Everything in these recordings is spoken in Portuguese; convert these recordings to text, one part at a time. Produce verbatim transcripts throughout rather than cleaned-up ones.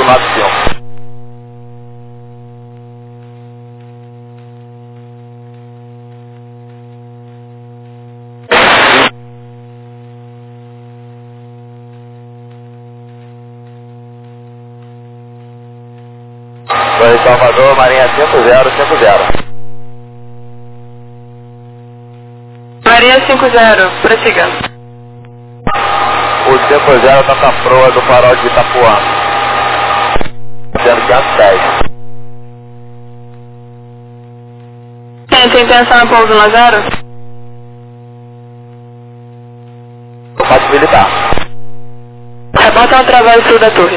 oito nove cinco. Oi, Salvador, Marinha cinco zero cinco zero. Marinha cinco zero, prossiga. O cinco zero tá com a proa do farol de Itapuã. Sendo quinhentos e dez. Tem, tem intenção em pouso na zero? Pode militar. Reporta através sul da torre.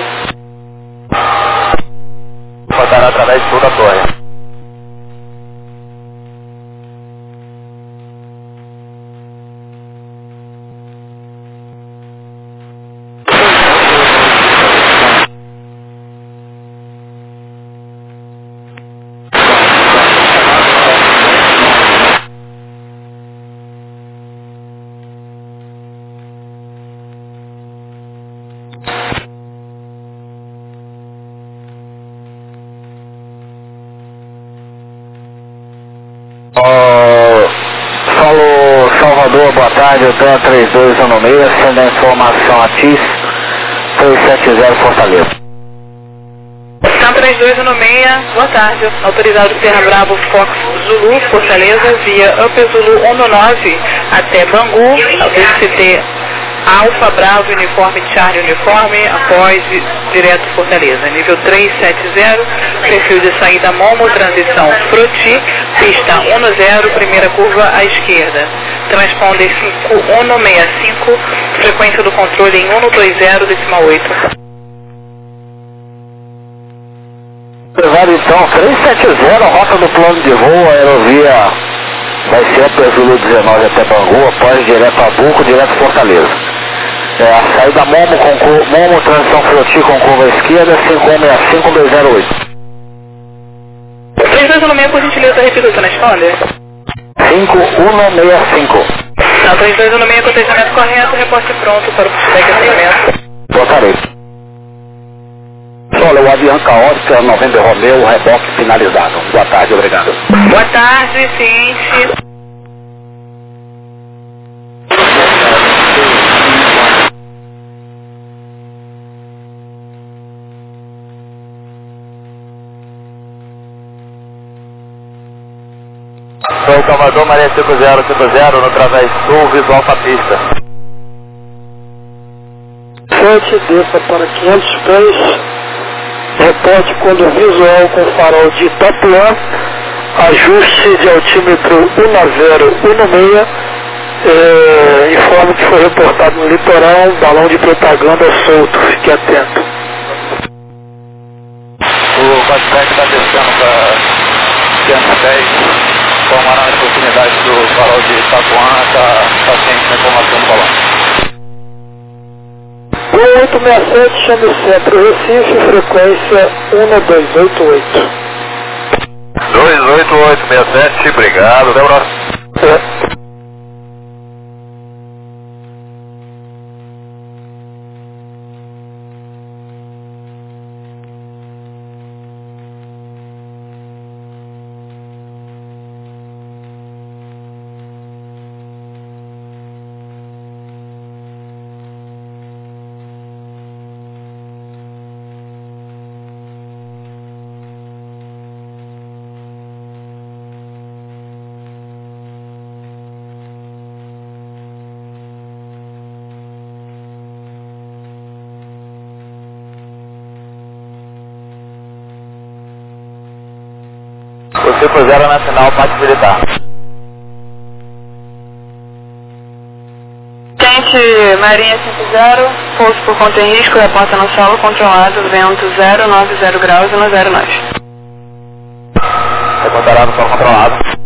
Botará através de toda a torre. Falou Salvador, boa tarde, eu tenho a três dois um seis, sendo a informação a T I S três sete zero Fortaleza. Então três dois um seis, boa tarde, autorizado Serra Bravo Fox Zulu, Fortaleza, via Up Zulu um nove até Bangu, D C T Alfa Bravo Uniforme Charlie Uniforme, após direto Fortaleza, nível três sete zero, perfil de saída Momo, transição Froti, pista um zero, primeira curva à esquerda, transponder cinco um seis cinco, frequência do controle em um dois zero, decimal oito. Levado então, três sete zero, rota do plano de voo, aerovia vai ser Up Zulu dezenove até Bangu, após direto a Buco, direto Fortaleza. É, a saída Momo, com cur... Momo, transição Froti com curva à esquerda, cinco um seis cinco dois zero oito. três dois um seis, por gentileza, repita o transponder. cinco um seis cinco. Não, três dois um seis, cotejamento correto, reporte pronto para o feedback de atendimento. Botarei. Olha, o Avianca Oscar noventa Romeu, reboque finalizado. Boa tarde, obrigado. Boa tarde, ciente. Sou Salvador, Marinha cinco zero cinco zero, no Través Sul, visual para pista. Frente, desça para quinhentos pés, reporte quando visual com farol de Itapuã, ajuste de altímetro um zero um seis, é, informe que foi reportado no litoral, balão de propaganda solto, fique atento. O Batback está descendo para quinhentos e dez. Tomaram as proximidades do farol de Itapuã, está tá ciente da informação do balão. um oito seis sete, chame centro Recife, frequência um dois oito oito. dois oito oito seis sete, obrigado, Débora. É. O cinco zero nacional, parte militar. Tente Marinha cinco zero, pouso por conta em risco, reporta no solo controlado, vento zero nove zero graus e no zero nós. Reportará no solo controlado.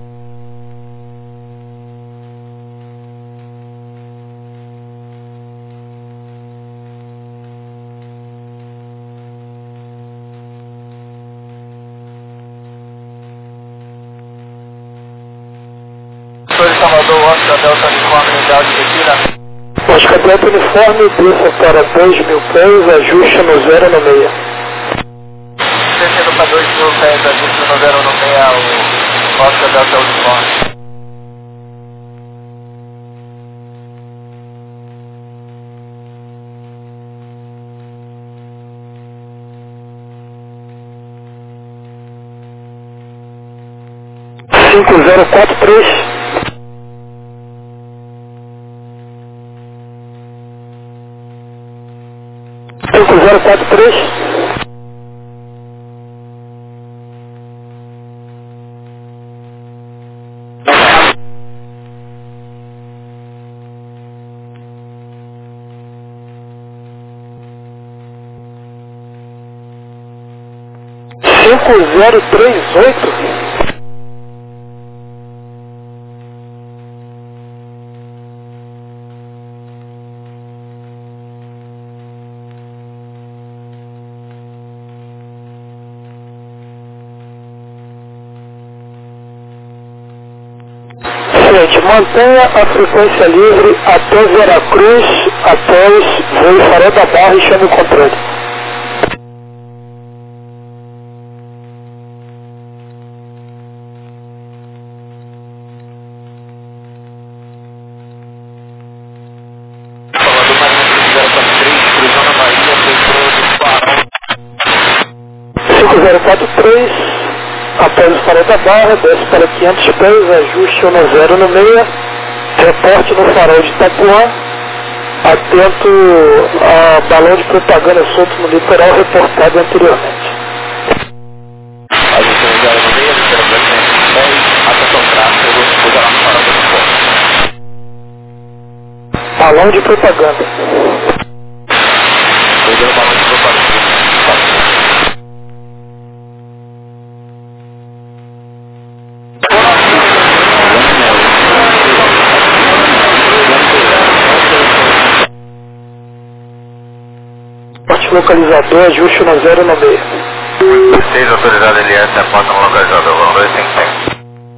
Salvador, Oscar Delta Uniforme, unidade de Tequila. Oscar Delta Uniforme, desça para dois mil pés, ajuste no zero no seis. do pé da Ajuste um zero um seis, o Oscar Delta Uniforme. cinco zero quatro três. cinco zero quatro três. cinco zero três oito. Mantenha a frequência livre até Veracruz, após voo Farol da Barra e chame o controle. cinco zero quatro três, após o Farol da Barra, desce para quinhentos pés, ajuste um zero no meia, reporte no Farol de Itapuã, atento a balão de propaganda solto no litoral reportado anteriormente. Ajuste um zero no meia, desce para quinhentos pés, atenção tráfego, usará no Farol do Itapuã. Balão de propaganda. Usando balão de propaganda. Localizador, ajuste um zero no meio. seis autorizado L S, aponta no localizador, vamos dois cinco cinco.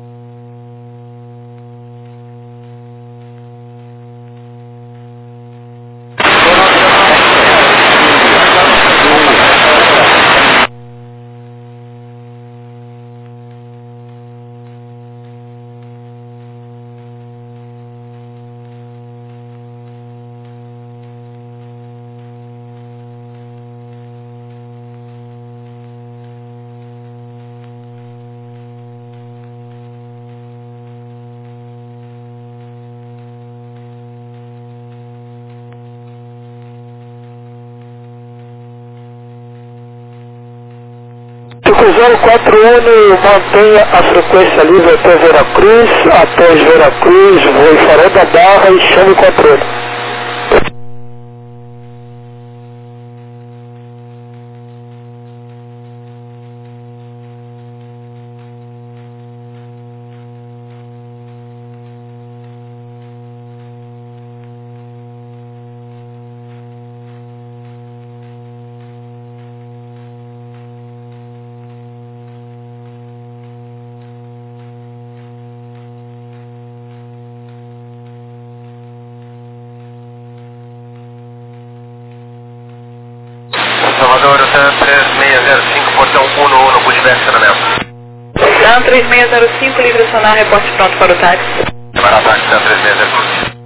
cinco zero quatro um, mantenha a frequência livre até Veracruz, após Veracruz, voe Farol da Barra e chame o controle. Salvador, três seis zero cinco, portão um no um, no Budimir, estacionamento. Dan três seis zero cinco, livre acionar, reporte pronto para o táxi. Para o táxi, Dan três seis zero cinco.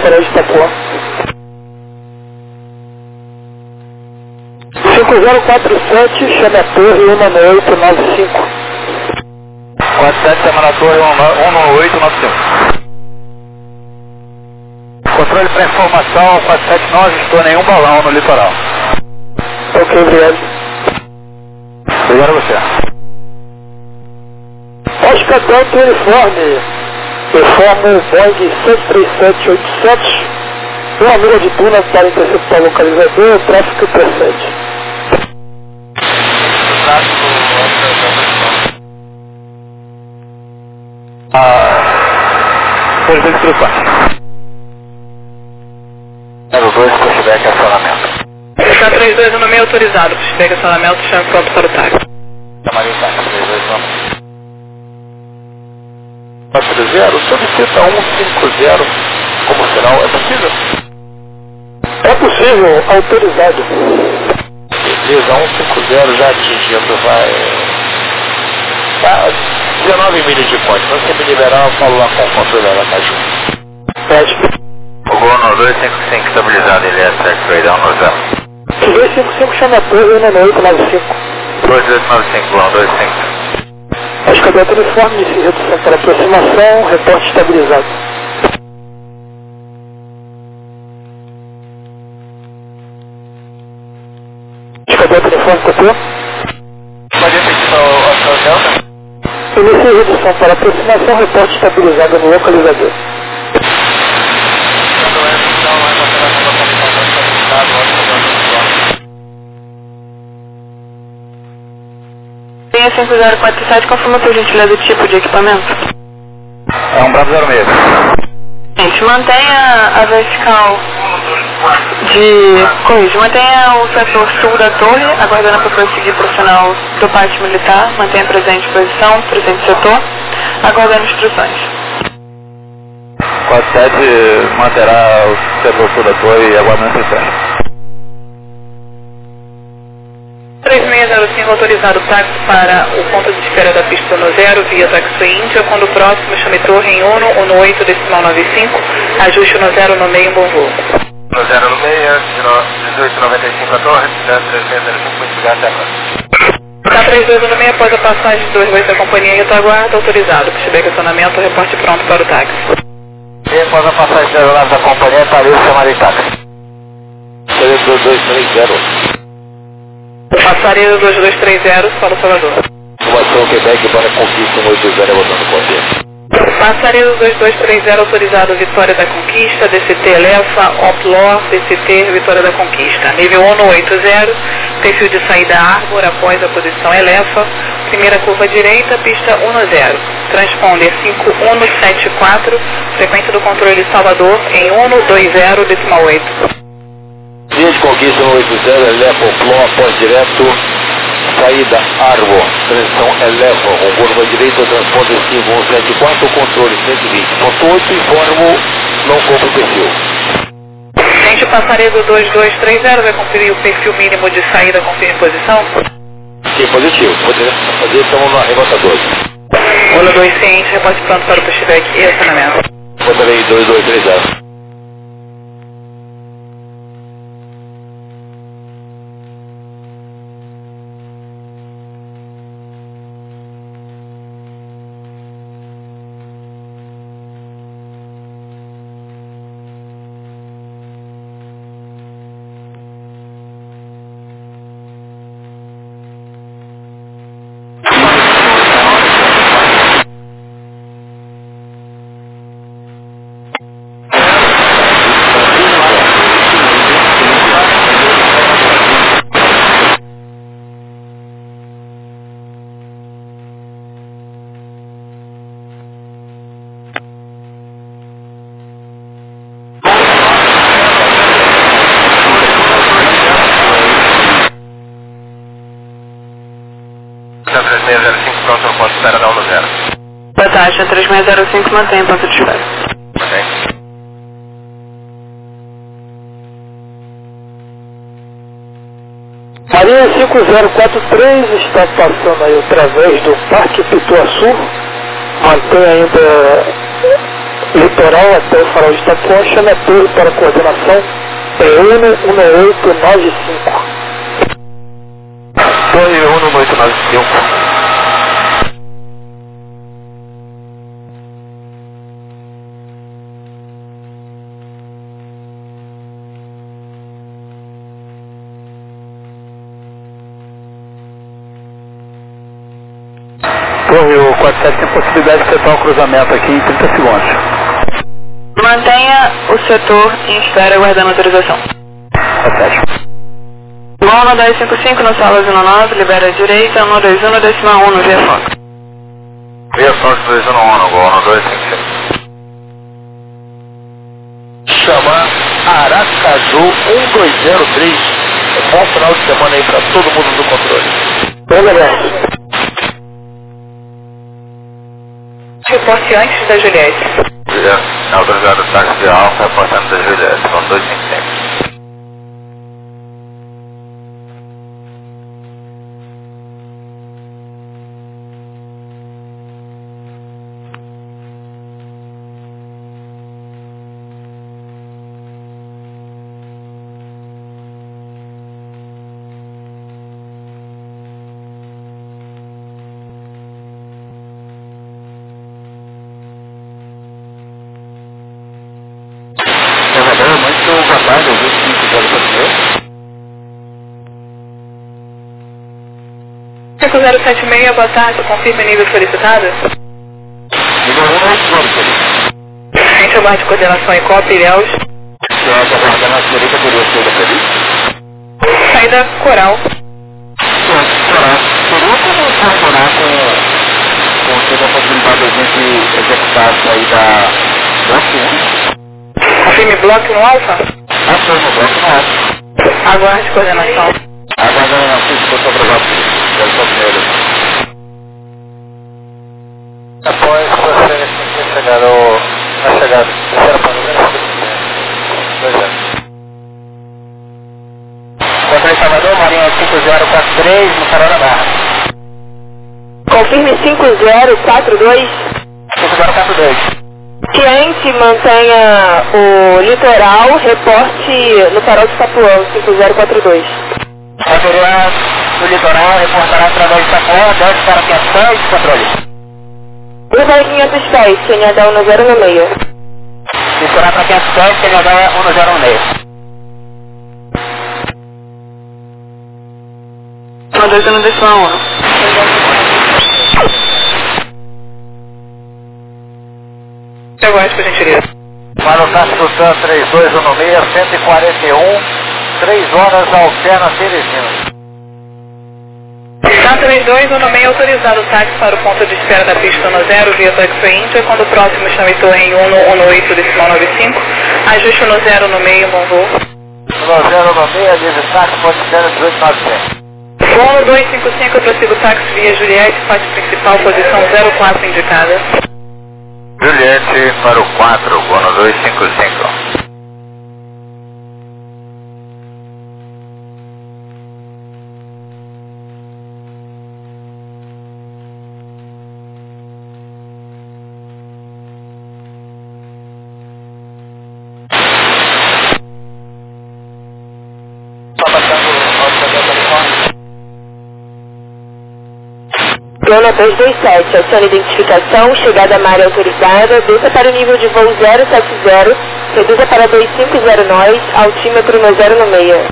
farol de Itapuã. cinco zero quatro sete, chama a torre um oito nove cinco. quatro sete, chama na torre um oito nove cinco. Controle para informação, quatro sete nove, estou nenhum balão no litoral. Ok, obrigado. Obrigado a você. Oscar Delta Uniforme, informo Boeing sete três sete oitocentos, uma milha de túnel para interceptar o localizador, tráfego procede. Ah, por instruções. zero dois, pushback, acionamento. Está três dois no meio autorizado, pushback, acionamento, chama pronto para o táxi. Chamaria em táxi, três dois no quatro zero, solicita um cinco zero como sinal, é possível? É possível, autorizado. Beleza, um cinco zero já atingindo, vai... Tá, dezenove milhas de ponte, se você me liberar, eu falo lá com o controlador da caixa. Pede. O Gono dois cinco cinco estabilizado, ele é certo, freidão no zero. dois cinco cinco, chama a torre um oito nove cinco. dois oito nove cinco, Gono dois cinco. Oscar Delta Uniforme, redução para aproximação, reporte estabilizado. Oscar Delta Uniforme, copia. Pode repetir o Oscar Delta? Inicie redução para aproximação, reporte estabilizado no localizador. Linha cinco zero quatro sete, confirma por gentileza o tipo de equipamento. É um Bravo zero seis. Gente, mantenha a vertical de... Corrija, mantenha o setor sul da torre, aguardando para prosseguir para o final do pátio militar. Mantenha presente posição, presente setor, aguardando instruções. quatro sete manterá o setor sul da torre e aguardando instruções. três seis zero cinco, autorizado o táxi para o ponto de espera da pista no zero, via táxi Índia, quando o próximo chame torre em um um oito decimal nove cinco, ajuste no zero no meio, um bom voo. No zero no meio, dezoito e noventa e cinco a torre, três seis zero cinco, muito obrigado, até agora. Tá três dois no meio, após a passagem de dois dois da companhia em retaguarda, autorizado, pushback acionamento, reporte pronto para o táxi. E após a passagem da aeronave da companhia, estarei chamando em táxi. dois dois três zero. Passaria dois dois três zero para o Salvador. Informação Quebec para Conquista um oito zero, botando ponte. Passaria dois dois três zero, autorizado Vitória da Conquista, D C T Elefa, Oplor, D C T Vitória da Conquista. Nível um oito zero, perfil de saída Arbor após a posição Elefa, primeira curva direita, pista um zero. Transponder cinco um sete quatro, frequência do controle Salvador em um dois zero decimal oito. Linha de Conquista um oito zero, Elefa, Oplor, após direto, saída Arbor, transição Elefa, com curva direita, transponder cinco um sete quatro, controle cento e vinte ponto oito, informo, não compro o perfil. Gente, passaria do dois dois três zero, vai conferir o perfil mínimo de saída, confirme posição? Sim, positivo, poderia fazer, estamos na remota dois. um dois ciente, reporte pronto para o pushback e acionamento. Botarei dois dois três zero. três seis zero cinco, pronto, no ponto de espera da um zero. Boa taxa, três seis zero cinco, mantém ponto de espera. Ok. Marinha cinco zero quatro três está passando aí através do Parque Pituaçu, mantém ainda Litoral até o farol de Itapuã, chame a torre para coordenação P um um oito nove cinco. Torre um um oito nove cinco. Torre o quatro sete tem possibilidade de setar um cruzamento aqui em trinta segundos. Mantenha o setor em espera aguardando autorização. Repete. um dois cinco cinco na sala zero nove, libera a direita, um dois um, décima um no via Fox. Via Fox dois um um, gol um dois cinco cinco. Chama Aracaju um dois zero três. Bom final de semana aí para todo mundo do controle. Bom, galera. Reporte antes da Juliette. Juliette, autorizado o táxi de Alfa, reportando da Juliette, com dois cinco cinco. Muito boa tarde, eu vi que fizeram para você. cinco zero sete seis, boa tarde, confirme nível solicitado. Nível um, A gente aguarde coordenação em Copa, Ilhéus. que é a coordenação direita teria sido feliz. Saída Coral. Coral. Seria como funcionar com, com toda a possibilidade de a gente executar a saída bloco um? Confirme bloco no Alfa. Ah, foi no bloco no Alfa. Aguarde coordenação. Aguardando a nossa discussão para o quero só primeiro. Após você chegar ao... na chegada, terceira panorama, dois anos. Controle Salvador, Marinha cinco zero quatro três, no farol da Barra. Confirme cinco zero quatro dois. cinco zero quatro dois. Cliente, mantenha o litoral, reporte no farol de Itapuã, cinco zero quatro dois. Autoridade do litoral, reportará através de Itapuã, dez para quinhentos pés, controle. um para quinhentos pés, C N H um zero um seis. Litoral para quinhentos pés, C N H um zero um seis. um dois um, décima um. Aguarde, por gentileza. Para o táxi do Sam três dois um seis, cento e quarenta e um, três horas alterna Teresina. Sam três dois um seis autorizado o táxi para o ponto de espera da pista no zero via Taxi Índia, quando o próximo chame torre em um um oito, decimal nove cinco, ajuste no zero no meio, bom voo. No zero no seis, diz o táxi, pode ser dezoito novecentos. um dois cinco cinco, prossiga o táxi via Juliette, faixa principal, posição zero quatro indicada. Juliette para o quatro, Bono dois cinco cinco. Plano dois dois sete, acione identificação, chegada à área autorizada, desça para o nível de voo zero sete zero, reduza para dois cinco zero nós, altímetro no zero no seis.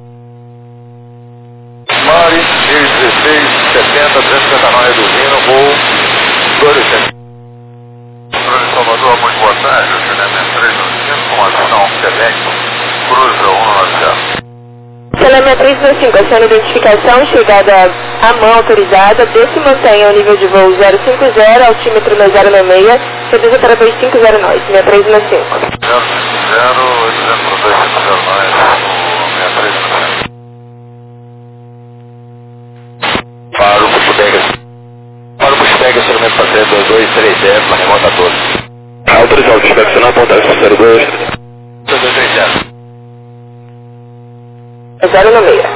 Mari, dezesseis setenta, trezentos e setenta e nove, reduzindo, voo dois oitocentos. Cruz Salvador, muito boa tarde, acionamento três nove cinco, com ação Quebec, Cruz um nove zero. Salamia três dois cinco, acione identificação, chegada à mão autorizada, desce e mantenha o nível de voo zero cinco zero, altímetro no zero no seis, reduza para dois cinco zero nós, seis três um cinco. zero cinco zero, oitocentos para dois cinco zero nove, seis três um cinco. Para o Bushbag, para o Bushbag, acionamento passeio dois dois três zero, na remota doze. Autorizar o inspecionar, apontar zero dois. dois dois três zero. zero no seis.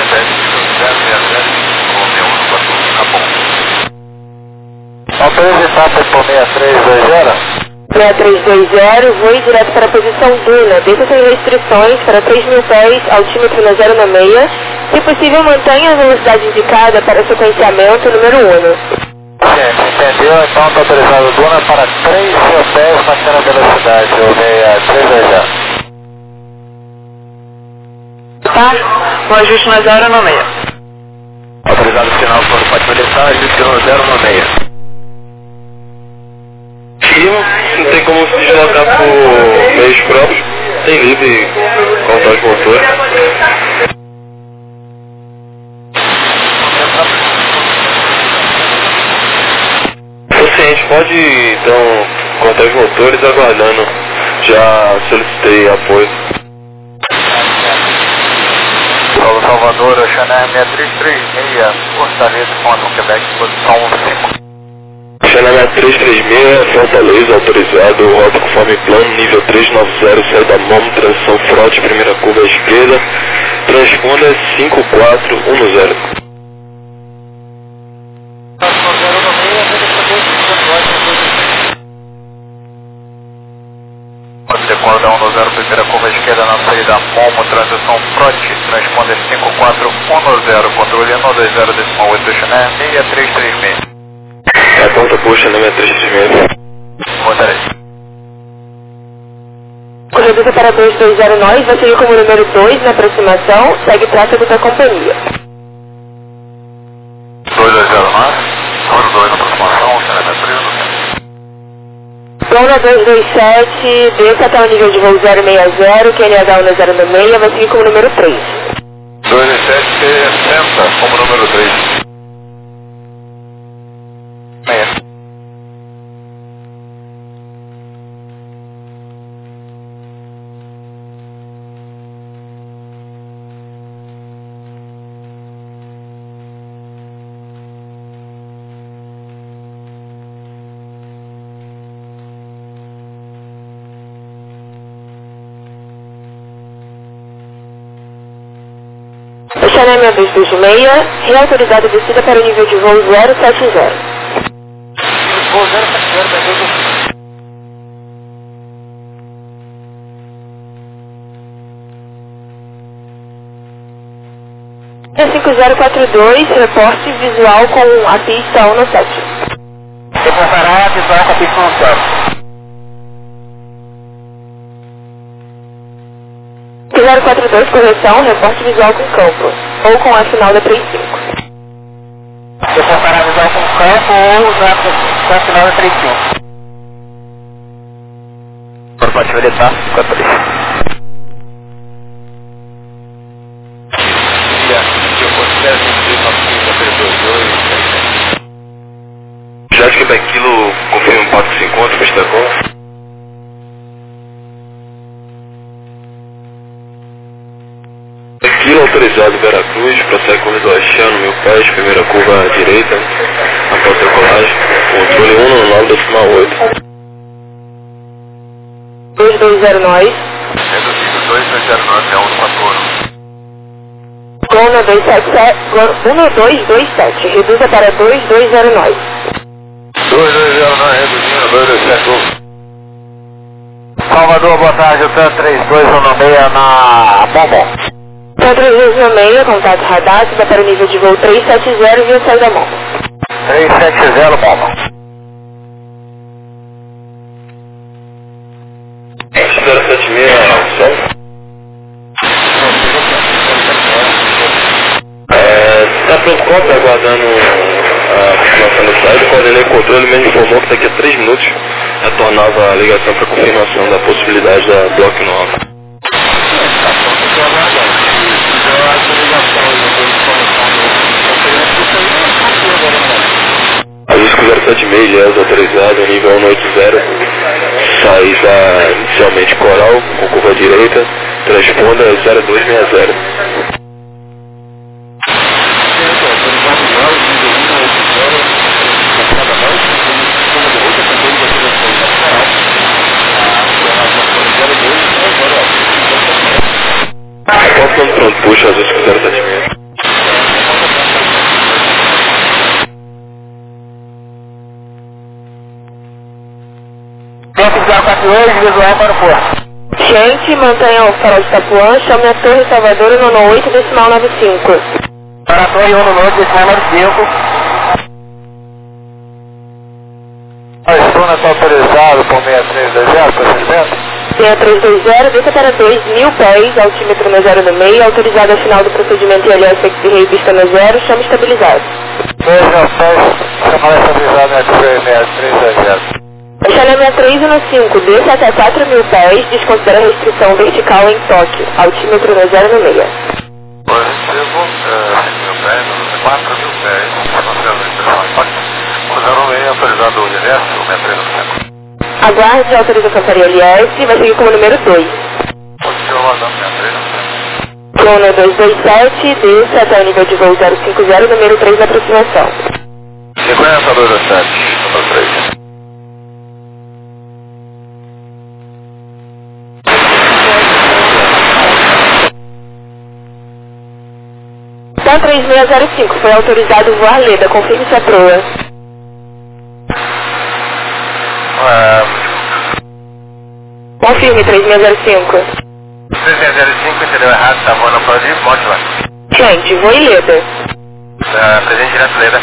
Autoriza etapa por seis três dois zero. seis três dois zero, voe direto para a posição Duna, desça sem restrições para três mil pés, altímetro na zero meia. Se possível, mantenha a velocidade indicada para sequenciamento número um. Gente, entendeu? Então está autorizado Duna para três mil pés, mantendo a velocidade, eu seis três dois zero. Tá? O ajuste na zero meia. Autorizado final por pode militar, ajuste no zero meia. Não tem como se deslocar por meios próprios, tem livre contar os motores. Assim, a gente pode então contar os motores aguardando, já solicitei apoio. Paulo Salvador, Chanel seis três três seis, Fortaleza, Ponto Quebec, posição cinco. Chanel seis três três seis, Fortaleza, autorizado, rota conforme plano, nível trezentos e noventa, sai da M O M, transição frote, primeira curva à esquerda, transponda cinco quatro um zero. Decorda um zero, primeira curva à esquerda na saída Momo, transição frote, transponder cinco quatro um zero, controle um dois zero, decimal oito, Chanel seis três três seis. É a conta puxa, né, seis três três seis. Rodarei. Corredor para dois dois zero nós, vai seguir como número dois na aproximação, segue tráfego da companhia. dois dois zero nove, número dois na aproximação, Chanel três. Dona dois dois sete, desça até o nível de voo zero seis zero, Q N H um zero seis, vai seguir como número três. dois dois sete, sessenta, como número três. Meia. Chanel seis dois dois seis, reautorizado descida para o nível de voo zero sete zero. Voo zero sete zero, beleza. É cinco zero quatro dois, reporte visual com a pista um no sete. Reportará visual com a pista um no sete. zero quatro dois, correção, reporte visual com campo, ou com a final da três cinco. Reportará visual com campo ou na, com a final da três cinco. Agora pode militar, quatro três. Jet Quebec Kilo, confirma quatro cinco um, pista com. Kilo autorizado Veracruz, prossegue corredor Achano, mil pés, primeira curva à direita, após decolagem, controle um no nove, decimal oito. dois dois zero nós. Reduzido dois dois zero nove, é um no quatorze. Dona dois sete sete, um dois dois sete, reduza para dois dois zero nós. dois dois zero nove, reduzindo, dois dois sete um. Salvador, boa tarde, o T três dois um seis na Momo. três dois um seis, contato radar, suba para o nível de voo três sete zero, via saída Momo. três sete zero, Momo. zero sete seis, sol. Está pronto conta, aguardando a confirmação do site. O coordenador de controle me informou que daqui a três minutos retornava a ligação para confirmação da possibilidade da bloco nova. Ajuste zero sete seis, Lies autorizado, nível um oito zero, saída inicialmente coral, com curva à direita, transponda zero dois seis zero. Qual pronto, puxa, ajuste zero sete seis. dois, visual para o porto. Gente, mantenha o farol de Itapuã, chame a Torre Salvador um oito decimal nove cinco. Para a Torre um oito decimal nove cinco. A Estuna está autorizado por seis três dois zero, procedimento? seis três dois zero, desça para dois mil pés, altímetro no zero no meio, autorizado ao final do procedimento I L S X Ray, pista no zero, chame estabilizado. dois mil pés, chamada estabilizado na seis três dois zero. Chame sessenta e três no cinco, desça até quatro mil pés, desconsidera a restrição vertical em toque, altímetro no zero no meio. Positivo, cinco mil pés, quatro mil pés, desconsidera a restrição em toque, o zero no meio, autorizado o I L S, o sessenta e três no cinco. Aguarde a autorização para I L S, vai seguir como número dois. Positivo, rodando sessenta e três no cinco. Crono dois dois sete, desça até o nível de voo zero cinco zero, número três da aproximação. cinquenta, dois dois sete, número três. Então três seis zero cinco, foi autorizado voar Leda, confirme sua proa. É... Confirme três seis zero cinco. três seis zero cinco, entendeu errado, tá voando para ali, pode lá. Gente, voe Leda. É, presente direto Leda.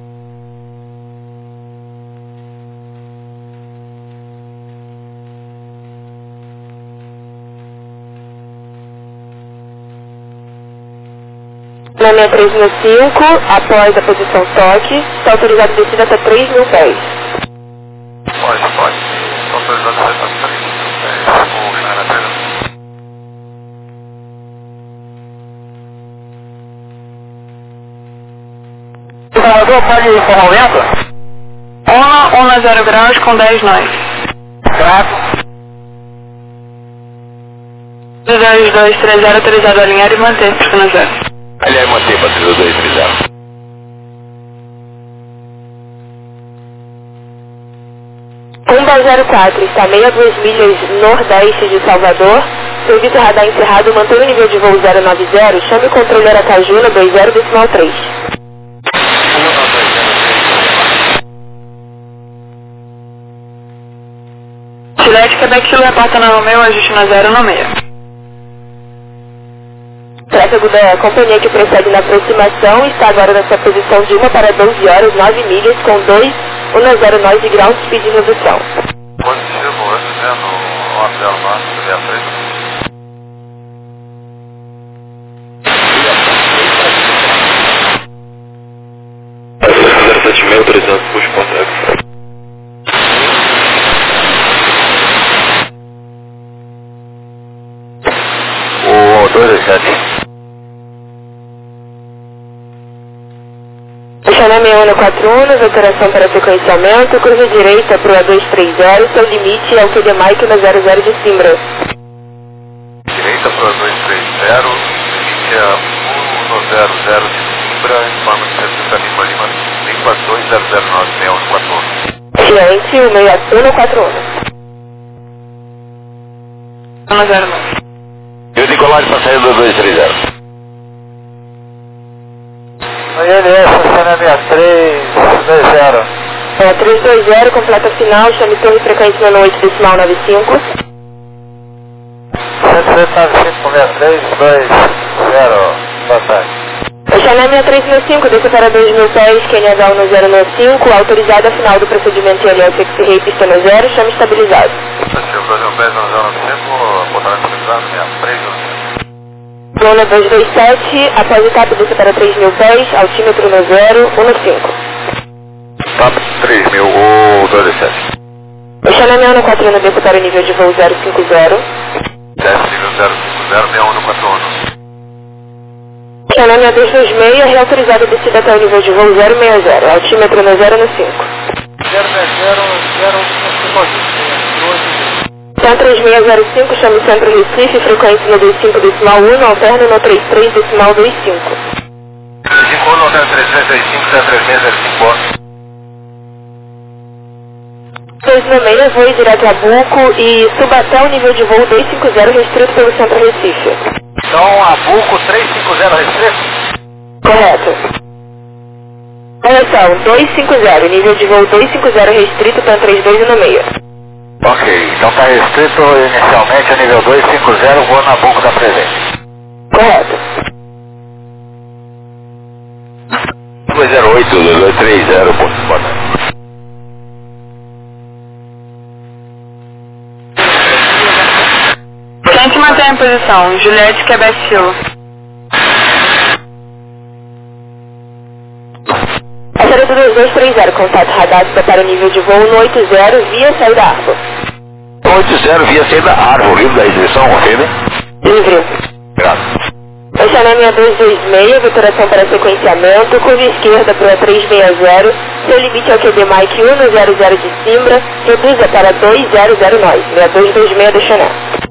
Na sessenta e três no cinco, após a posição toque, está autorizado descida até três mil pés. Pode, pode. Estou autorizado a descer até três mil pés. Vou chegar na três. Salvador, pode informar o vento? ONA, ONA zero graus com dez nós. Trato. dois dois três zero, autorizado a alinhar e manter, pista no zero. Aliás, mantém para dois dois três zero. Kumba zero quatro, está a sessenta e duas milhas nordeste de Salvador. Serviço radar encerrado, mantenha o nível de voo zero nove zero, chame o controle Aracaju no dois zero decimal três. Chilete, Quebec, Chile, reporta na Romeu, ajuste na zero no meio. Tráfego da companhia que precede na aproximação está agora na sua posição de uma para doze horas, nove milhas, com dois um zero nós de ground speed de redução. Positivo, hoje, né, no hotel nosso, seria três. zero sete seis, autorizado, push contato. O dois dois sete. Xaname um quatro um, alteração para sequenciamento, curva direita para o dois três zero, seu limite é o Q D Mike no zero zero de Simbra. Direita para dois três zero, limite é um zero zero de Simbra, informa que sessenta Lima Lima, limpa dois zero zero nove seis um quatro um. Cliente um um quatro um. um zero nove. E o Nicolás para sair do dois três zero. I L S, sessenta e três dois zero. É, três dois zero, completa final, chame torre frequência no oito decimal nove cinco. sete sete nove cinco sessenta e três dois zero. Boa tarde. Xaname três no cinco, desça para dois mil pés, Q N H um zero no cinco, autorizado a final do procedimento I L S X Ray, pista no zero, chame estabilizado. Positivo, dois mil pés, um zero nove cinco, botar estabilizado, sessenta e três no cinco. Bruna dois dois sete, após o TAP desça para três mil pés, altímetro no zero, um no cinco. TAP três mil, o dois dois sete. O Xaname um quatro um desça para o nível de voo zero cinco zero. Desce nível zero cinco zero, seis um quatro um. Xaname dois dois seis, reautorizado a descida até o nível de voo zero seis zero, altímetro no zero no cinco. zero zero zero cinco. Então três seis zero cinco, chame Centro Recife, frequência no dois cinco decimal um, alterno no trinta e três decimal vinte e cinco. cinco um zero três três seis cinco zero três seis zero cinco. dois no meio, voe direto a Buco e suba até o nível de voo dois cinco zero, restrito pelo Centro Recife. Então, a Buco três cinco zero restrito? Correto. Correção, dois cinco zero, nível de voo dois cinco zero restrito, P A N três dois no meio. Ok, então está restrito inicialmente a nível dois cinco zero, voando na boca da presente. Correto. dois zero oito, dois três zero, ponto, boa tarde. Tente manter em posição. Juliette, Quebec, Kilo. Acelera dois dois três zero, contato radar para o nível de voo no oito zero via saída Arvo. oito zero via saída Arvo, livre da restrição, ok, né? Livre. Graças. Estacionamento dois dois seis, vituração para sequenciamento, curva esquerda para três seis zero, seu limite é o Q B Mike um no zero zero de Simbra, reduza para dois zero zero nove, seis dois dois seis deixonete.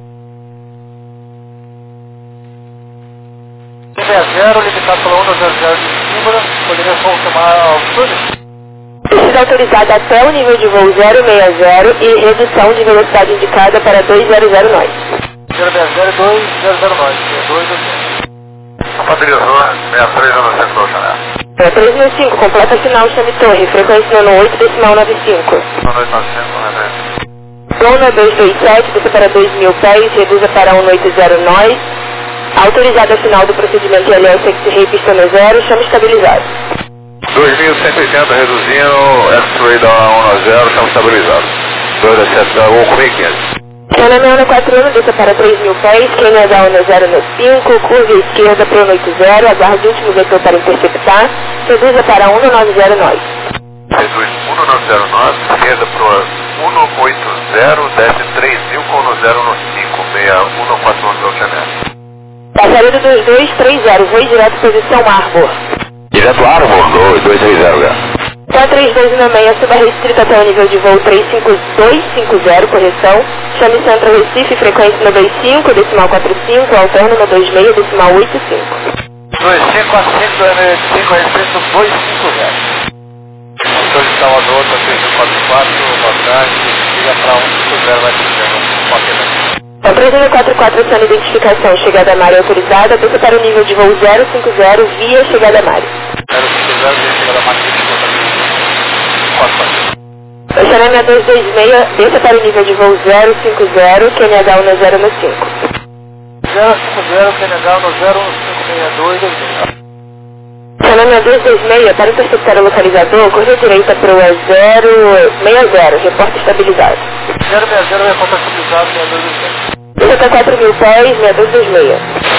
zero, limitado pela um no zero zero de Simbra, poderia confirmar a altura? Precisa autorizada até o nível de voo zero seis zero e redução de velocidade indicada para dois zero zero nove. zero zero zero, dois zero zero nove, dois zero zero. Padrilhou, sessenta e três no centro do Chanel. É três mil e cinco, completa final, chame torre, frequência no oito, decimal noventa e cinco. No oito novecentos, né? Voo no dois dois sete, desça para dois mil pés, reduza para um oito zero nove. Autorizada final do procedimento L S X Ray, pista no zero, chame estabilizado. dois mil cento e oitenta reduzindo, X-Ray da um a zero, chama estabilizado. dois a sete, ou com quinze. Canamel no quatro um, desça para três mil pés, Q N H um no zero no cinco, curva esquerda para um oito zero, aguarde o último vetor para interceptar, reduza para um nove zero nove. Reduz um nove zero nove, esquerda para um oito zero, desce três mil com um zero no cinco, seis um quatro um do Chanel. Passaredo dois dois três zero, voe direto posição Arbor. Direto Arbor, dois três zero, galera. Tá três dois um seis, suba restrita até o nível de voo três cinco dois cinco zero, correção. Chame Centro Recife, frequência no dois cinco, decimal quatro cinco, alterno no dois seis, decimal oito cinco. dois cinco a cinco, cinco restrito dois cinco zero. Motor de Salvador, três mil quatro quatro, boa tarde, liga para um cinco zero, vai descendo, qualquer vez. Tá três mil quatro quatro, sendo identificação, chegada a área autorizada, desça para o nível de voo zero cinco zero, via chegada a área. zero cinco zero, via chegada a área, quatro quatro. Estacionamento dois dois seis, desça para o nível de voo zero cinco zero, Q N H um no zero no cinco. zero cinco zero, Q N H um no zero cinco seis dois, Estacionamento dois dois seis, para interceptar o localizador, corre direita para o zero seis zero, reporte estabilizado. zero seis zero, reporte estabilizado, seis dois dois seis. Desça para quatro mil pés, seis dois dois seis.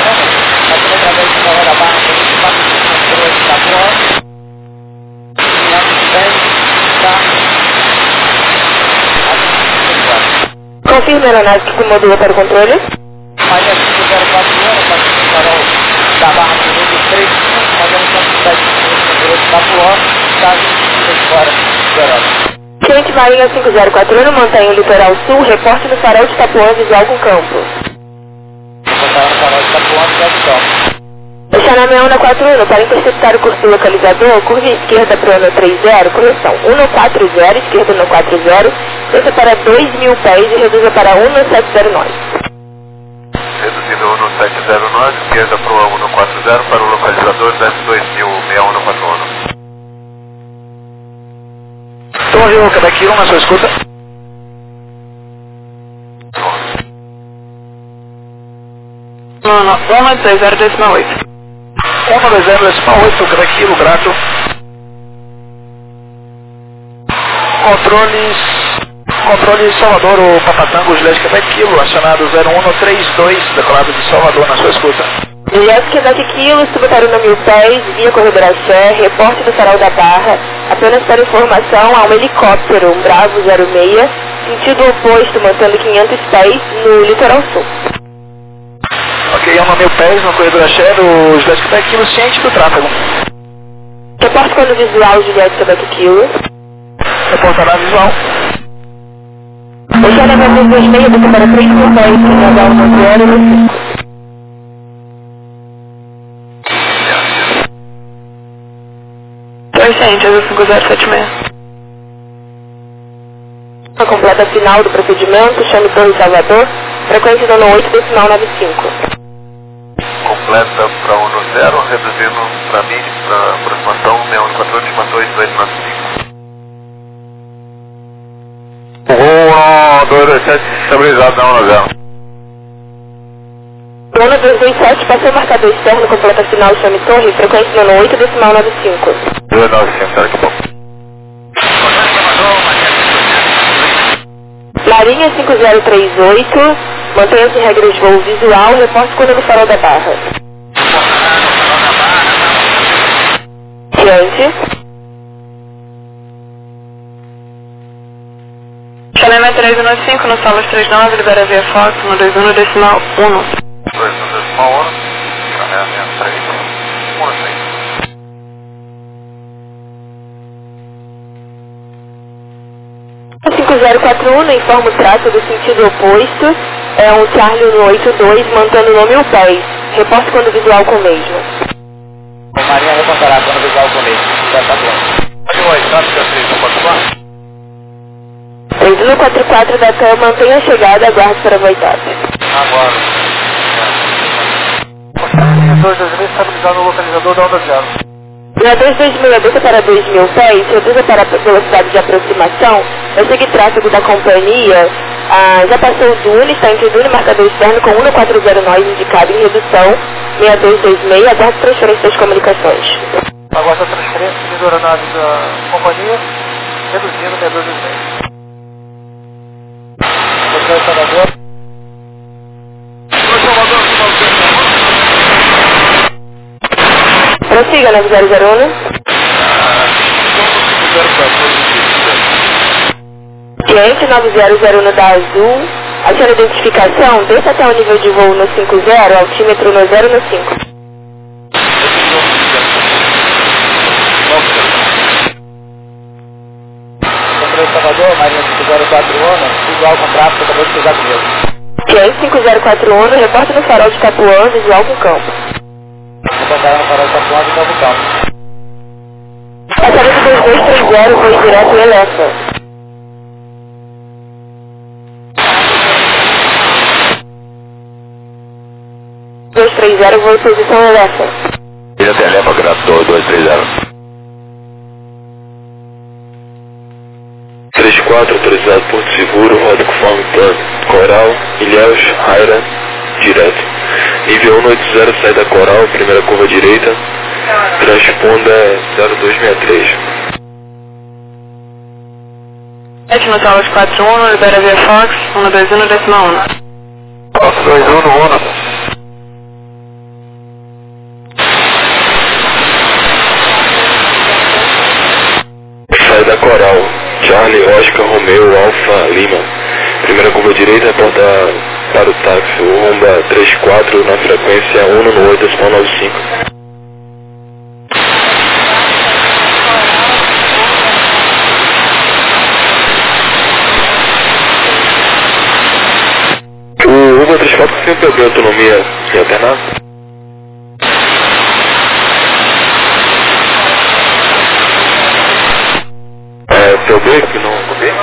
Confirme a aeronave que se modula para o controle. Mas é cinco zero quatro um, para o farol da barra do número três, fazendo quantidade de quatro horas, está fora zero. Cliente Marinha cinco zero quatro um, mantém o litoral sul, reporte no farol de Itapuã, visual com campo. Botar no farol de Itapuã, visual com campo. Estacionamento na quatro um, para interceptar o curso localizador, curva esquerda para o ano três zero, correção um no quatro zero, esquerda no quatro zero, desça para dois mil pés e reduza para um no sete zero nove. Reduzindo um no sete zero nove, esquerda para o um no quatro zero, para o localizador, desce dois mil, seis um no quatro um. Torre um, Quebec um, na sua escuta. Não, não, um nove dois zero decimal oito. um nove zero decimal oito, Quebec um, grato. Controles, controle Salvador, o Papatango, Juliette Quebec, acionado zero um no três dois, decolado de Salvador, na sua escuta. Juliette Quebec Kilo, suba para o no mil pés, via corredor Axé, reporte do farol da Barra, apenas para informação, há um helicóptero, um Bravo zero seis, sentido oposto, mantendo quinhentos pés no litoral sul. Ok, é um mil pés no corredor Axé, do Juliette Quebec Kilo, ciente do tráfego. Reporte quando visual, Juliette Quebec Kilo. Reportará visual. O Xanamento dois seis, desce para três mil pés, Q N H um no zero no cinco. dois ciente, azul cinco zero sete seis. A completa final do procedimento, chame Torre Salvador, frequência do oito, decimal noventa e cinco. Completa para um no zero, reduzindo para mim, para aproximação, seis um quatro oito, oito dois nove cinco. um, dois dois dois sete, estabilizado na um zero. Lona dois dois sete, passou o marcador externo com planta final chame torre, frequência nono oito, decimal nove cinco. dois nove cinco, tá aqui bom. Marinha cinco zero três oito, mantenha-se em regras de voo visual, reporte quando no farol da barra. Diante. Chalema três um nove cinco, no Salas três nove, libera via Fox, um dois um, decimal um. dois um, decimal um, Chalema três um, um seis. cinco zero quatro um, informa o trato do sentido oposto, é um Charlie no oito dois, mantendo o nome e o pés. Reporte quando visual com o mesmo. Marinha reportará quando visual com o mesmo, já tá bom. Oi, trato da três um quatro quatro. três um quatro quatro da T A M, mantenha a chegada, aguarde para a voitade. Agora. dois dois seis, estabilizado no localizador da onda zero. Na dois dois seis desça para dois mil pés, reduza para a velocidade de aproximação, vai seguir tráfego da companhia, ah, já passou o Dune, está entre Dune e marcador externo com um quatro zero nós indicado em redução, seis dois dois seis, aguarde transferência das comunicações. Aguarda a transferência, seguindo a aeronave da companhia, reduzindo seis dois dois seis. Você está na dor? Prossiga, nove zero zero um. Cliente nove zero zero um da Azul, aciona a identificação, desça até o nível de voo no cinco zero, altímetro no zero no cinco. Controle Salvador, Marinha cinco zero quatro um, visual com tráfego, acabou de cruzar comigo. Cliente cinco zero quatro um, reporta no farol de Capuã, visual com campo. Reportaram no farol de Capuã de Novo Campo. Passagem de dois dois três zero, voo direto em Elefa. dois três zero, voo em posição Elefa. Ilha até Elefa, grato, dois três zero. três quatro, autorizado Porto Seguro, roda conforme plano. Coral, Ilhéus, Raira, direto. Nível um oito zero, saída Coral, primeira curva direita. Transponda zero dois seis três. sete no Salas quatro um, libera via Fox, um dois um, decimal um. Fox dois um no ONU. Saída Coral, Charlie, Oscar, Romeo, Alfa, Lima. Primeira curva direita, aponta para o táxi, o Rumba três quatro na frequência um no oito, decimal nove cinco. O Rumba três quatro sempre abriu autonomia e alternada. É, teu break não combina?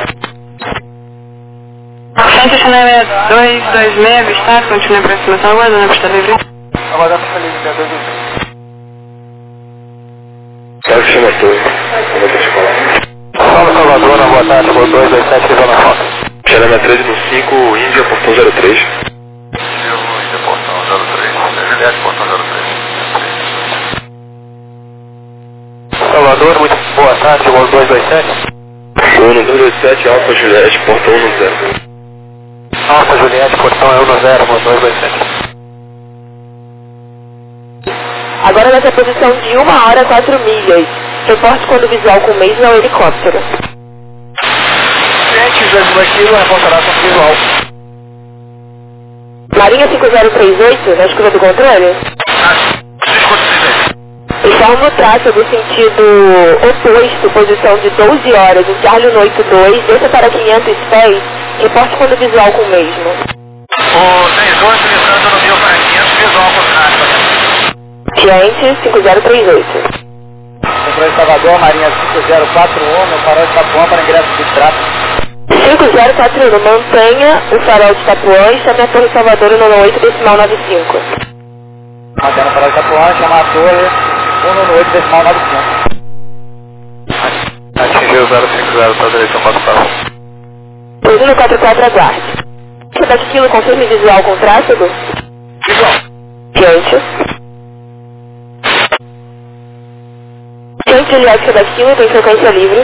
Centro Chalema dois dois seis, avistado, continua a aproximação, aguardando a pista livre. Aguarda a pista livre, seis dois dois seis. Táxi chama torre, como eu tô te falando. Fala Salvador, na boa tarde, voo dois dois sete, Zona Fox. Chalema três no cinco, Índia, portão zero três. Índia, portão zero três. Juliette, portão zero três. Salvador, muito boa tarde, voo dois dois sete. um dois dois sete, Alfa Juliette, portão um zero. Alfa Juliette, portão é um zero, voo dois dois sete. Agora nessa posição de uma hora quatro milhas. Reporte quando visual com o mesmo ao helicóptero. Cliente, José Aquilo, reportará com visual. Marinha cinco zero três oito, na escuta do controle. Informa o trato do sentido oposto, posição de doze horas, em Charlie no oito dois, desça para quinhentos pés, reporte quando visual com o mesmo. O três oito entrando no mil para quinhentos, visual com tráfego. Cliente cinco zero três oito. Controle Salvador, Marinha cinco zero quatro um, no farol de Capuã para ingresso de tráfego. cinco zero quatro um, mantenha o farol de Capuã e chame a Torre Salvador no oito, decimal nove cinco. Mantendo o farol de Capuã, chama a torre um no oito, decimal nove cinco. Atingiu zero cinco zero, tá direito, quatro quatro. três um quatro quatro, aguarde. Quebec Kilo, confirme visual com tráfego. Visual. Diante. Diante, Juliette, Quebec Kilo, tem frequência livre.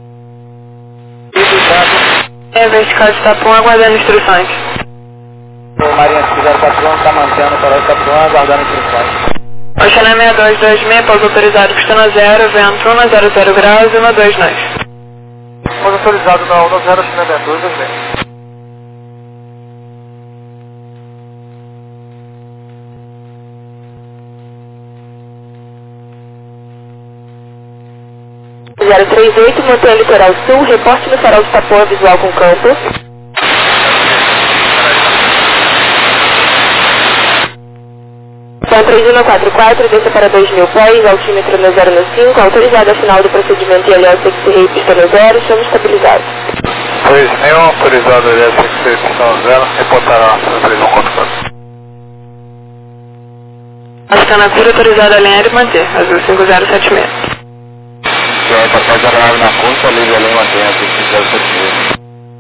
É, vertical de Itapuã, aguardando instruções. O Marinha zero quatro um está mantendo para o Itapuã, aguardando instruções. Oceana seis dois dois seis, pouso autorizado, pistona zero, vento um, zero zero graus, um dois nós. Pouso autorizado na um zero, Oceana seis dois dois seis. zero três oito, mantenha litoral sul, reporte no farol de Itapuã, visual com campo. Então três um quatro quatro, desça para dois mil pés, altímetro no zero cinco, autorizado a final do procedimento I L S X R pista no zero, chama estabilizado. Pois nenhum autorizado I L S X R pista zero, reportará três um quatro quatro. Ascanacura autorizada a alinhar e manter, azul cinco zero sete seis. Já vai passar de aeronave na curva, liga ali, mantenha cinco zero sete seis.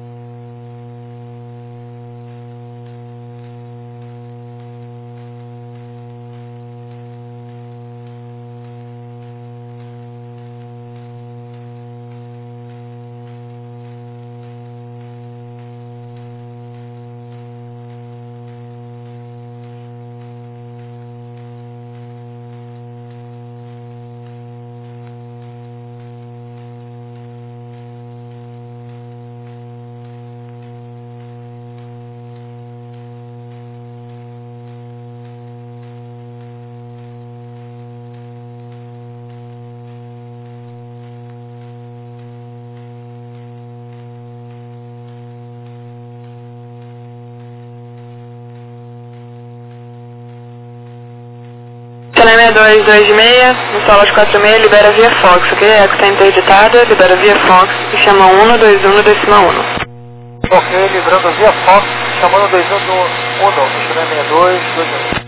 Oceana seis dois dois seis, no solo quatro seis, libera via Fox, ok? A eco está interditada, libera via Fox e chama um dois um decima um. Ok, livrando via Fox, chamando dois um do um, Oceana seis dois dois seis.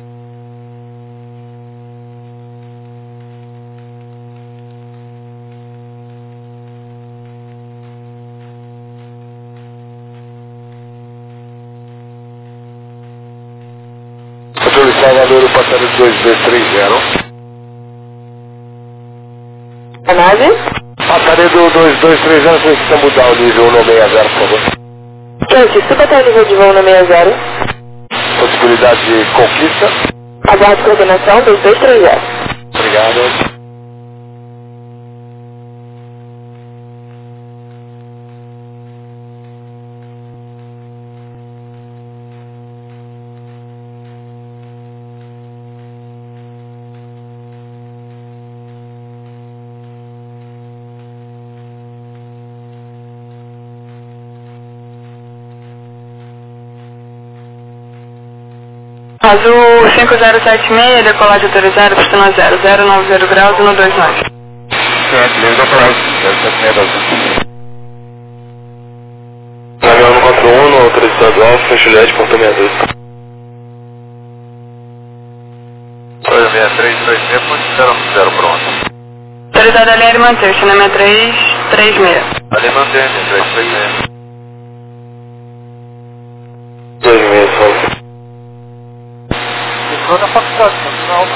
Salvador, o passageiro dois dois três zero. A nave? Passageiro dois dois três zero, você precisa mudar o nível no seis zero, por favor. Gente, suba até o nível de voo no seis zero. Possibilidade de conquista. Aguarde coordenação dois dois três zero. Obrigado. Azul cinco zero sete seis, decolagem autorizada, pistona zero, zero nove zero graus, um dois nove. Certo, beleza, decolagem, zero sete seis azul. Avião um quatro um, no autorizado Alfa, Juliette, ponto sessenta e dois. dois seis três dois seis, ponto zero zero, pronto. Autorizada a linha e manter, Oceana três três seis. Ali mantém, três três seis. dois seis, só. Livrou na faculdade, não.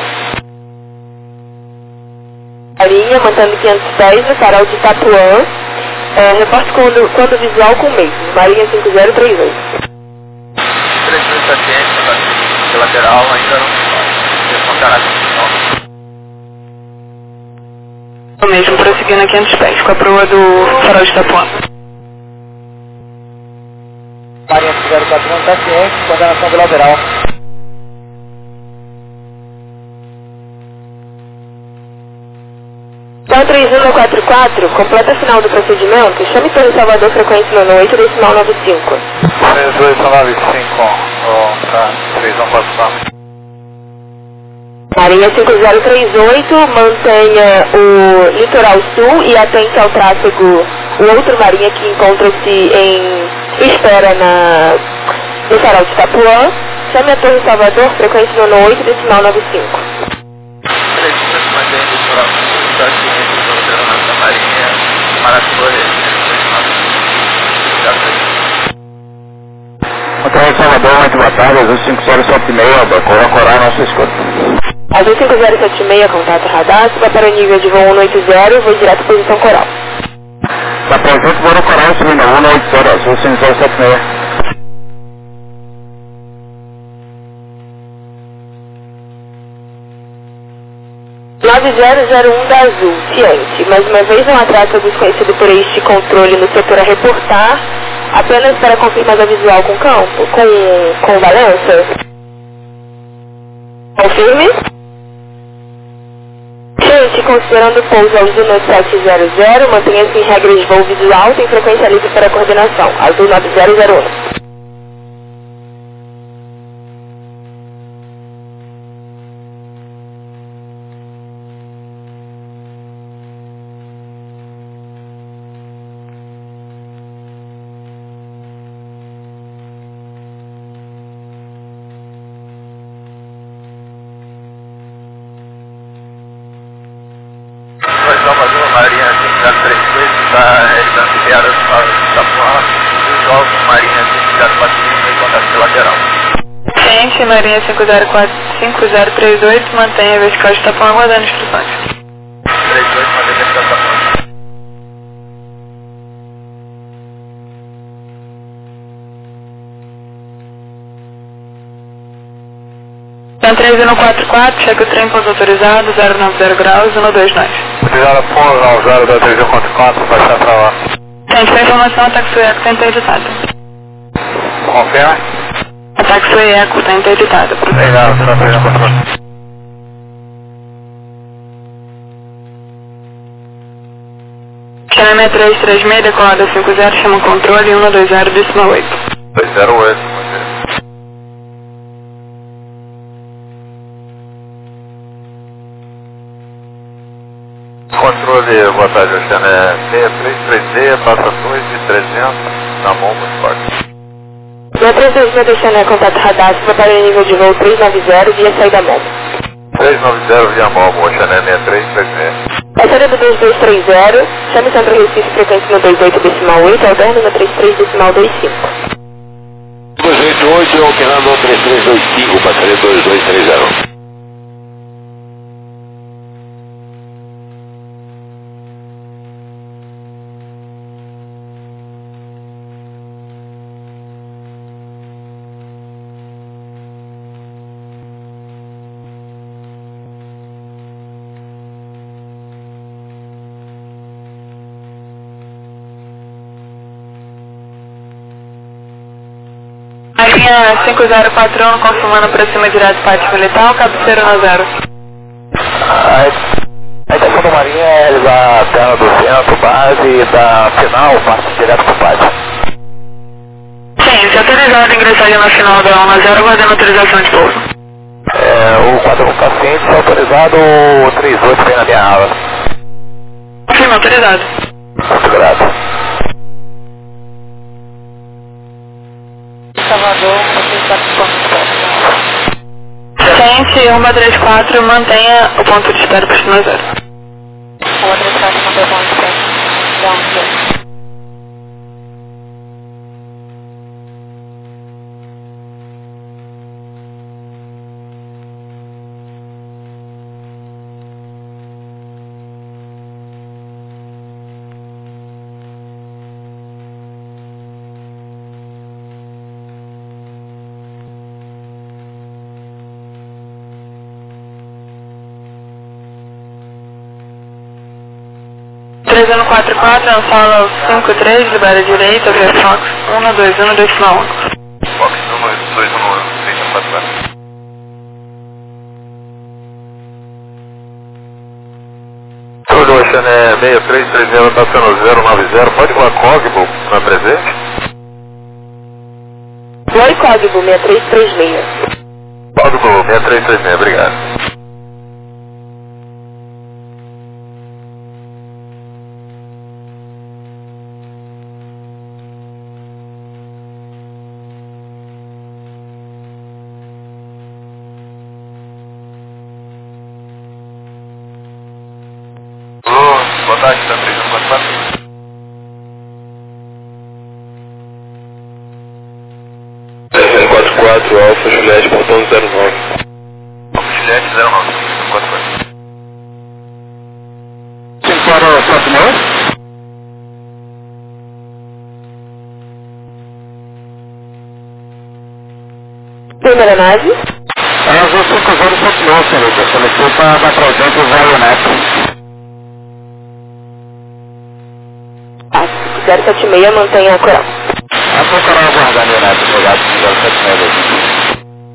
A linha, mantendo quinhentos pés no farol de Itapuã. É, reporte quando, quando visual com mesmo. Marinha cinco zero três oito. três dois sete, lateral, ainda não responderá a O mesmo, prosseguindo a quinhentos pés, com a proa do farol de Itapuã. Marinha zero quatro um, está ciente, coordenação do lateral. Então três um quatro quatro, completa final do procedimento, chame Torre Salvador, frequência no oito, decimal nove cinco. três dois nove cinco, tá, três um quatro quatro. Marinha cinco zero três oito, mantenha o litoral sul e atente ao tráfego, o outro Marinha que encontra-se em espera na, no farol de Itapuã. Chame a Torre Salvador, frequência no oito, decimal nove cinco. três um mantém o litoral sul, está ciente do operador da Marinha, para a Torre, três nove cinco. Salvador, muito boa tarde, Azul cinco zero sete seis, Corocorá, nossa escuta. Azul cinco zero sete seis, contato radar, suba para o nível de voo cento e oitenta, voo direto posição coral. Tá presente, Corocorá, subindo cento e oitenta, Azul cinco zero sete seis. nove zero zero um da Azul, ciente. Mais uma vez um atraso desconhecido por este controle no setor a reportar, apenas para confirmar a visual com campo, com, com Valença. Confirme. Gente, considerando o pouso Azul nove sete zero zero, mantenha-se em regras de voo visual, tem frequência livre para coordenação. Azul nove zero zero um. Salvador, Marinha cinco zero três dois, está realizando enviadas para Itapuã, Visual, Marinha cinco zero quatro cinco, em contato lateral. Ciente, Marinha cinco zero quatro cinco zero três oito, mantenha a vertical de Itapuã aguardando instruções. três dois, mantenha a vertical de Itapuã. Então três um quatro quatro, cheque o trem pouso autorizado, zero nove zero graus, um dois nove. Obrigado, Polo, zero dois três um quatro quatro, baixar para lá. Ciente, a informação, ataque Sul Eco está interditado. Confirma? Ataque Sul Eco está interditado. Obrigado, zero três um quatro quatro. Chama seis três três seis, decolada cinco zero, chama o controle um dois zero, décima oito. dois zero oito. Controle, boa tarde, Oceano, é seis três três seis, passa dois de trezentos, na mão muito forte. seis três três seis, deixando a contato radar, suba para o nível de voo trezentos e noventa, via saída MOMO. trezentos e noventa via MOMO, Oceano, é seis três três seis. Passada do dois dois três zero, chame o Centro Recife, frequência no dois oito decimal oito, alterno no trinta e três decimal vinte e cinco. dois oito oito, alternando três três dois cinco, passaria dois dois três zero. Marinha cinco zero quatro um, confirmando para cima direto, parte militar, cabeceira no zero. A intenção do Marinha é usar a tela do centro, base, da final, parte direto para o base. Sim, se autorizado a ingressar na final da um zero, aguardando autorização de pouso. É, o quadro com paciente é autorizado, o três oito vem na minha ala. Confirma, autorizado. Muito grato. Salvador, você está com Ciente, um três quatro, mantenha o ponto de espera para o zero. um três quatro, mantenha o ponto de espera. três um quatro quatro, sala cinco três, libera direita, via Fox um dois um, decimal um. Fox um dois um, três um quatro quatro. Tudo, Oceano, é seis três três zero, está sendo zero nove zero, pode voar Cogbo na presente? Oi, código seis três três seis. Cogbo seis três três seis, obrigado. Boa tarde, está três um quatro quatro. três um quatro quatro Alfa, Juliette, portão zero nove. Juliette zero nove, quanto foi? cinco para o Fatimão. Primeira nave. É, azul cinco zero sete nove, senhorita. Solicita da presente o Zé Neto. Ah, zero sete seis, mantenha a coral. A procurar aguardar meu neto, meu gato, zero sete seis.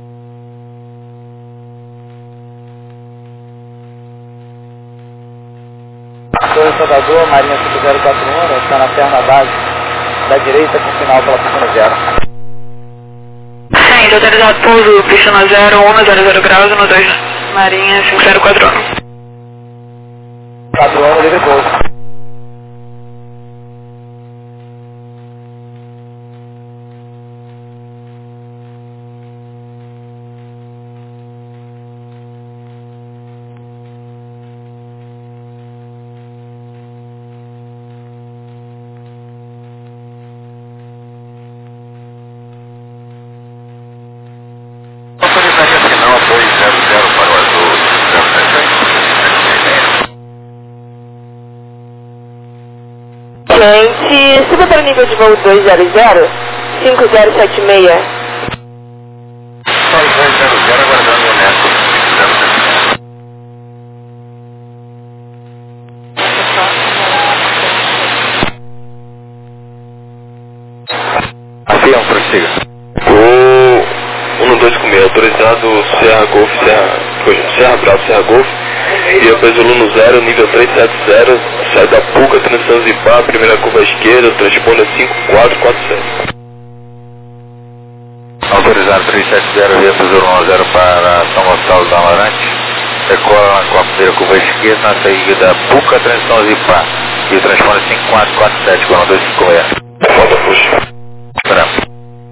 Sou Salvador, Marinha cinco zero quatro um, está na perna base da direita com final pela pista zero. Sim, autorizado pouso, pista no zero um, zero zero graus, no dois, Marinha cinco zero quatro um. quatro um, livre pouso. Gente, suba para o nível de voo dois zero zero, cinco zero sete seis. Só dois zero zero aguardando meu neto. Avião, prossiga. O um dois cinco seis, autorizado Serra Golf, Serra, Serra Bravo, Serra Golf, e eu peso Luno zero, nível trezentos e setenta, sai da Puca, transição Zipá, primeira curva à esquerda, transponder cinco quatro quatro sete. Autorizado trezentos e setenta, via Tesouro um zero para São Gonçalo da Amarante. Decola com a primeira curva à esquerda, na saída da Puca, transição Zipá. E o transponder cinco quatro quatro sete, com a dois cinco seis. Falta puxa. Branco.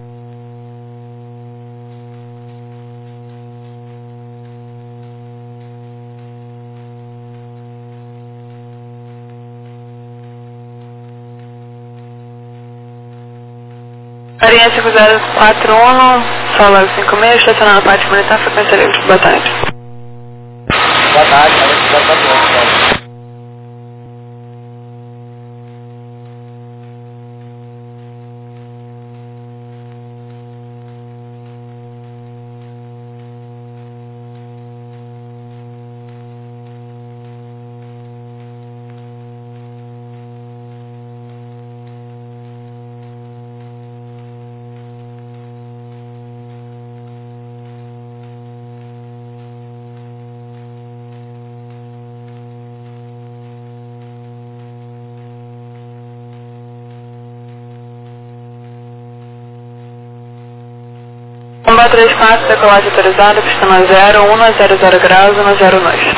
Marinha cinco zero quatro um, Solar cinco seis, estacionando parte militar, frequência livre. Boa tarde. Boa tarde, Marinha cinco zero quatro um. um três quatro, decolagem autorizada, pista no zero um, zero zero graus, no zero dois.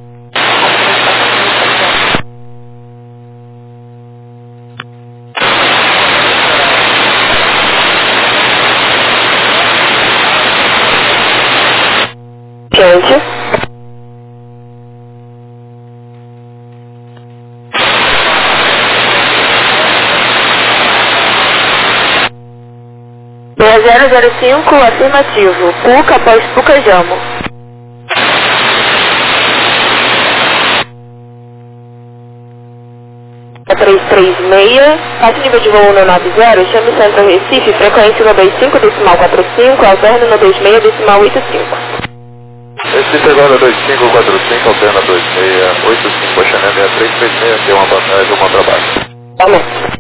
Gente. zero zero cinco, afirmativo. Puca após Puca Jamo. três três seis, passe nível de voo no nove zero, chame Centro Recife, frequência no dois cinco, decimal quatro cinco, alterno no dois seis, decimal oito cinco. Recife agora dois cinco quatro cinco, alterna dois seis oito cinco, baixando é três três seis, tem uma passagem, uma para baixo. Aumento.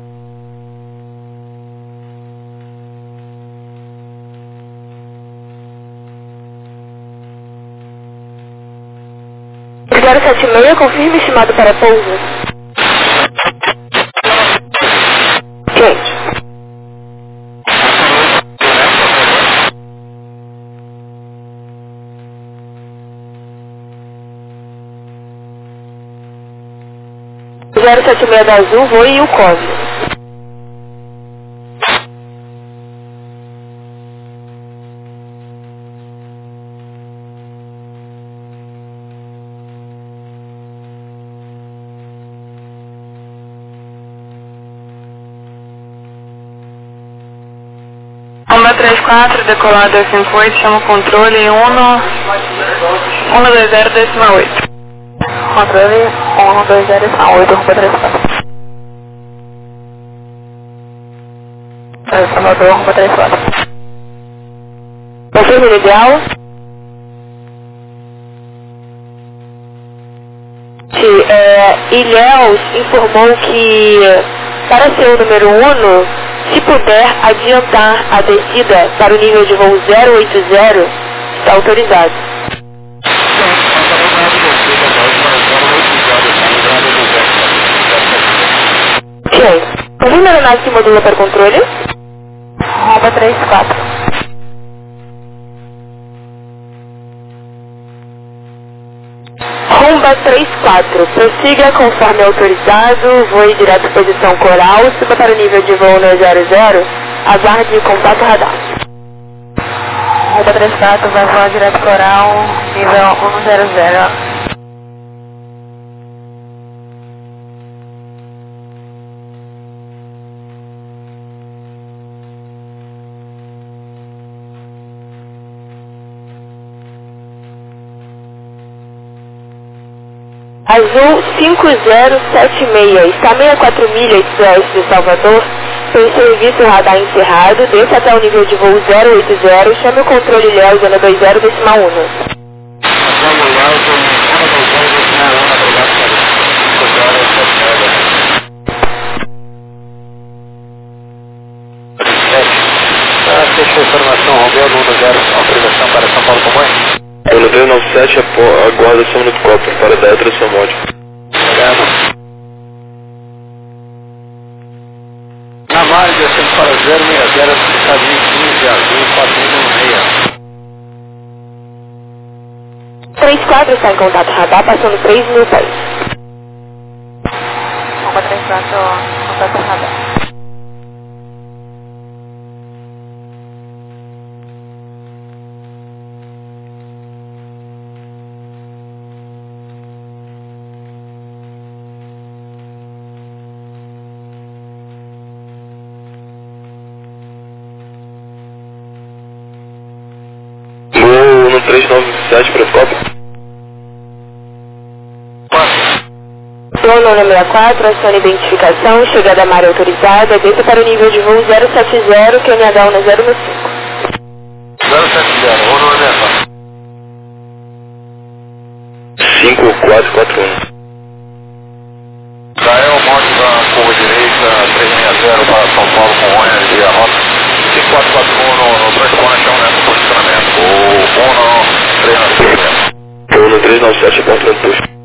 zero sete seis, confirme estimado para pouso. Gente. zero sete seis da Azul, voe o Cosmo. um Samba três quatro, decolado cinco oito, chama o controle um um dois zero décima oito. Controle um dois zero décima oito, arroba três quatro. Transformador, arroba três quatro. Confirme o ideal. É, Ilhéus informou que para ser o número um, se puder adiantar a descida para o nível de voo zero oito zero, está autorizado. Ok. Confirma a aeronave que modula para o controle. Arroba três quatro. Rumba três quatro, prossiga conforme autorizado, voe direto posição coral, suba para o nível de voo no zero zero, aguarde contato radar. Rumba três quatro, vai voar direto coral, nível um zero zero. Azul cinco zero sete seis, está sessenta e quatro milhas sudoeste de Salvador, tem serviço radar encerrado, desça até o nível de voo zero oito zero, chame o controle Léo, zona dois zero, decimal um. Fechou a informação, Romeu, um zero, autorização para São Paulo Comum. Pelo três nove sete, aguarda só um minuto cópia para dar a direção móvel. Obrigado. Na margem, descendo para zero seis zero, caminho quinze, azul, quatro um seis. três quatro está em contato radar, passando três mil pés. Uma três quatro, contato radar. Voo no três nove sete para cópia. Dono número sessenta e quatro, acione identificação, chegada à área autorizada, desça para o nível de voo zero sete zero, Q N H um zero cinco. zero sete zero, voo no Neva. cinco quatro quatro um. Israel, monte da curva direita, trezentos e sessenta para São Paulo Congonhas e a rota cinco quatro quatro um no, no transponder, chão nessa posicionamento. O um no três nove sete. Voo no três nove sete, apontando push.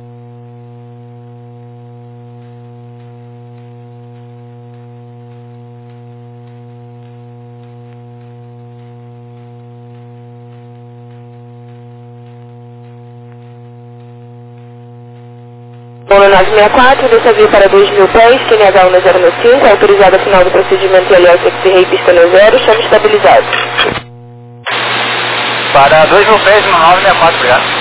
Dono nove sessenta e quatro, desça via para dois mil pés, Q N H um zero cinco, autorizado a final do procedimento L S X Rei pista no zero, chame estabilizado. Para dois mil pés no nove sessenta e quatro, obrigado.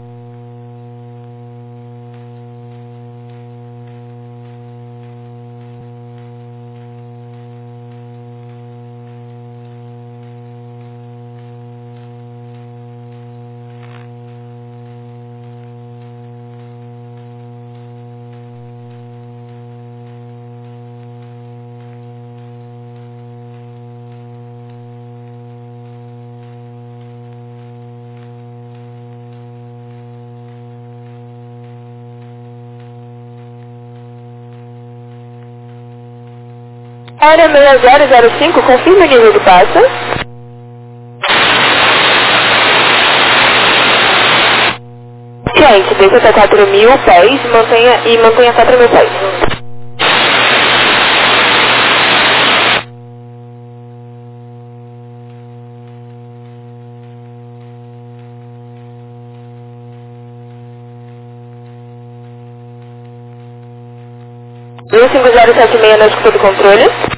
Área seis zero zero cinco, confirme o nível do passa. Gente, desça até quatro mil pés mantenha, e mantenha quatro mil pés. um cinco zero sete seis na escuta do controle.